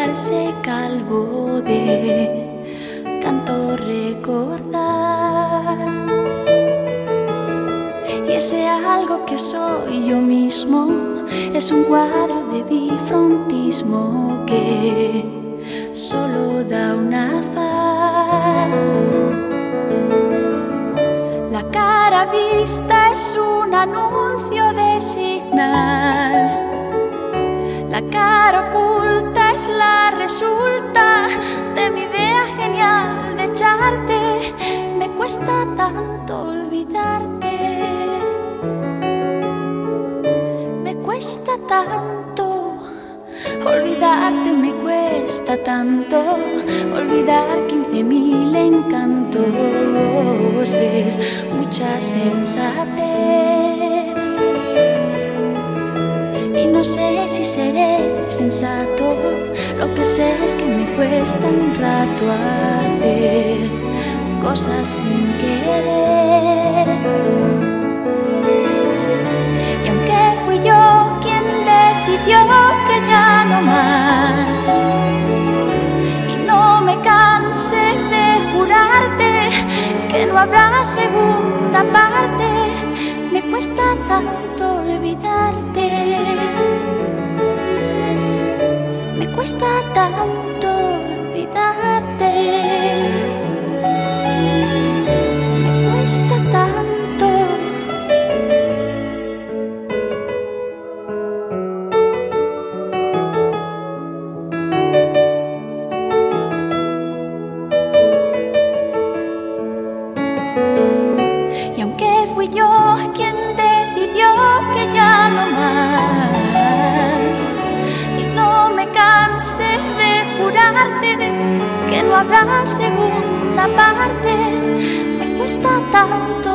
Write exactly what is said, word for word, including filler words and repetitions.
quedarse calvo de tanto recordar. Y ese algo que soy yo mismo es un cuadro de bifrontismo que solo da una faz. La cara vista es un anuncio de señal. La cara oculta es la resulta de mi idea genial de echarte. Me cuesta tanto olvidarte. Me cuesta tanto olvidarte, me cuesta tanto olvidar quince mil encantos. Es mucha sensatez. Y no sé si seré sensato. Lo que sé es que me cuesta un rato hacer cosas sin querer. Y aunque fui yo quien decidió que ya no más, y no me canse de jurarte que no habrá segunda parte, me cuesta tanto olvidarte. Me cuesta tanto olvidarte. Me cuesta tanto. Y aunque fui yo quien decidió que ya no más, y no me canse de jurarte que no habrá segunda parte, me cuesta tanto